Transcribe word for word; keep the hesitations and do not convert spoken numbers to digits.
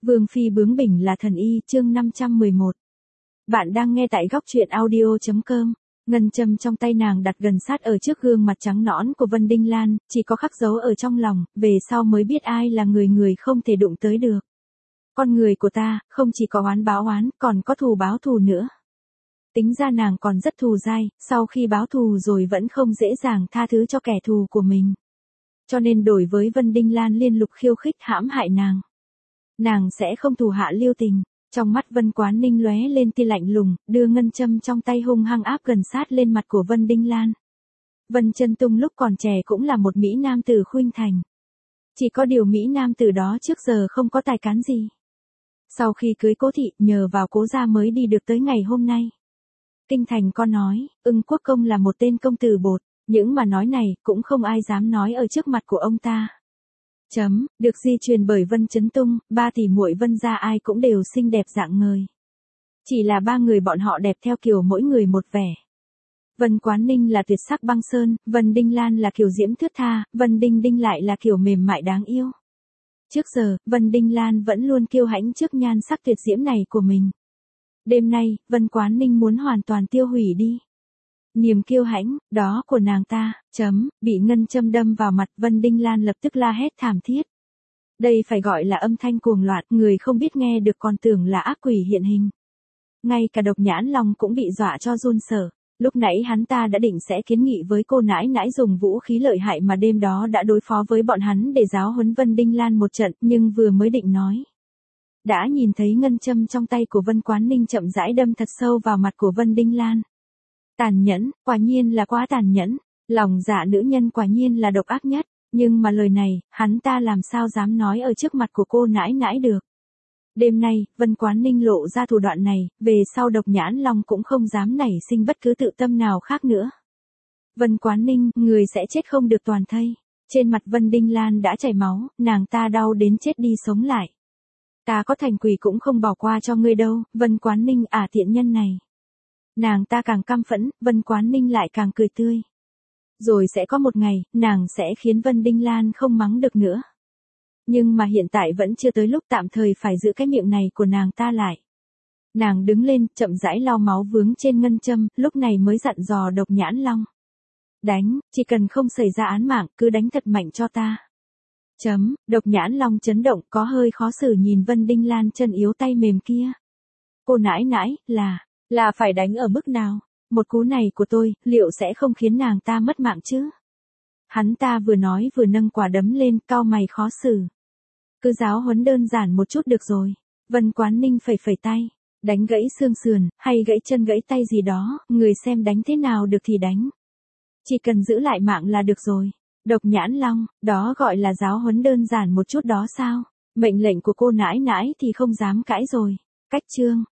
Vương phi bướng bỉnh là thần y, chương năm trăm mười một. Bạn đang nghe tại góc truyện audio chấm com. Ngân châm trong tay nàng đặt gần sát ở trước gương mặt trắng nõn của Vân Đinh Lan, chỉ có khắc dấu ở trong lòng, về sau mới biết ai là người người không thể đụng tới được. Con người của ta, không chỉ có oán báo oán, còn có thù báo thù nữa. Tính ra nàng còn rất thù dai, sau khi báo thù rồi vẫn không dễ dàng tha thứ cho kẻ thù của mình. Cho nên đổi với Vân Đinh Lan liên lục khiêu khích hãm hại nàng, nàng sẽ không thù hạ lưu tình. Trong mắt Vân Quán Ninh lóe lên tia lạnh lùng, đưa ngân châm trong tay hung hăng áp gần sát lên mặt của Vân Đinh Lan. Vân Chân Tung lúc còn trẻ cũng là một mỹ nam tử khuynh thành. Chỉ có điều mỹ nam tử đó trước giờ không có tài cán gì. Sau khi cưới Cố thị, nhờ vào Cố gia mới đi được tới ngày hôm nay. Kinh thành có nói, Ưng Quốc công là một tên công tử bột, những mà nói này cũng không ai dám nói ở trước mặt của ông ta. Chấm, được di truyền bởi Vân Chấn Tung, ba tỷ muội Vân gia ai cũng đều xinh đẹp dạng ngời. Chỉ là ba người bọn họ đẹp theo kiểu mỗi người một vẻ. Vân Quán Ninh là tuyệt sắc băng sơn, Vân Đinh Lan là kiểu diễm thướt tha, Vân Đinh Đinh lại là kiểu mềm mại đáng yêu. Trước giờ, Vân Đinh Lan vẫn luôn kiêu hãnh trước nhan sắc tuyệt diễm này của mình. Đêm nay, Vân Quán Ninh muốn hoàn toàn tiêu hủy đi niềm kiêu hãnh đó của nàng ta. Chấm, bị ngân châm đâm vào mặt, Vân Đinh Lan lập tức la hét thảm thiết. Đây phải gọi là âm thanh cuồng loạn, người không biết nghe được còn tưởng là ác quỷ hiện hình. Ngay cả Độc Nhãn Long cũng bị dọa cho run sợ. Lúc nãy hắn ta đã định sẽ kiến nghị với cô nãi nãi dùng vũ khí lợi hại mà đêm đó đã đối phó với bọn hắn để giáo huấn Vân Đinh Lan một trận, nhưng vừa mới định nói, đã nhìn thấy ngân châm trong tay của Vân Quán Ninh chậm rãi đâm thật sâu vào mặt của Vân Đinh Lan. Tàn nhẫn, quả nhiên là quá tàn nhẫn, lòng dạ nữ nhân quả nhiên là độc ác nhất, nhưng mà lời này, hắn ta làm sao dám nói ở trước mặt của cô nãi nãi được. Đêm nay, Vân Quán Ninh lộ ra thủ đoạn này, về sau Độc Nhãn Long cũng không dám nảy sinh bất cứ tự tâm nào khác nữa. Vân Quán Ninh, người sẽ chết không được toàn thây. Trên mặt Vân Đinh Lan đã chảy máu, nàng ta đau đến chết đi sống lại. Ta có thành quỷ cũng không bỏ qua cho ngươi đâu, Vân Quán Ninh à thiện nhân này. Nàng ta càng căm phẫn, Vân Quán Ninh lại càng cười tươi. Rồi sẽ có một ngày, nàng sẽ khiến Vân Đinh Lan không mắng được nữa. Nhưng mà hiện tại vẫn chưa tới lúc tạm thời phải giữ cái miệng này của nàng ta lại. Nàng đứng lên, chậm rãi lau máu vướng trên ngân châm, lúc này mới dặn dò Độc Nhãn Long. Đánh, chỉ cần không xảy ra án mạng, cứ đánh thật mạnh cho ta. Chấm, Độc Nhãn Long chấn động, có hơi khó xử nhìn Vân Đinh Lan chân yếu tay mềm kia. Cô nãi nãi, là, là phải đánh ở mức nào? Một cú này của tôi, liệu sẽ không khiến nàng ta mất mạng chứ? Hắn ta vừa nói vừa nâng quả đấm lên, cau mày khó xử. Cứ giáo huấn đơn giản một chút được rồi. Vân Quán Ninh phẩy phẩy tay. Đánh gãy xương sườn, hay gãy chân gãy tay gì đó, người xem đánh thế nào được thì đánh. Chỉ cần giữ lại mạng là được rồi. Độc Nhãn Long, đó gọi là giáo huấn đơn giản một chút đó sao? Mệnh lệnh của cô nãi nãi thì không dám cãi rồi. Cách chương.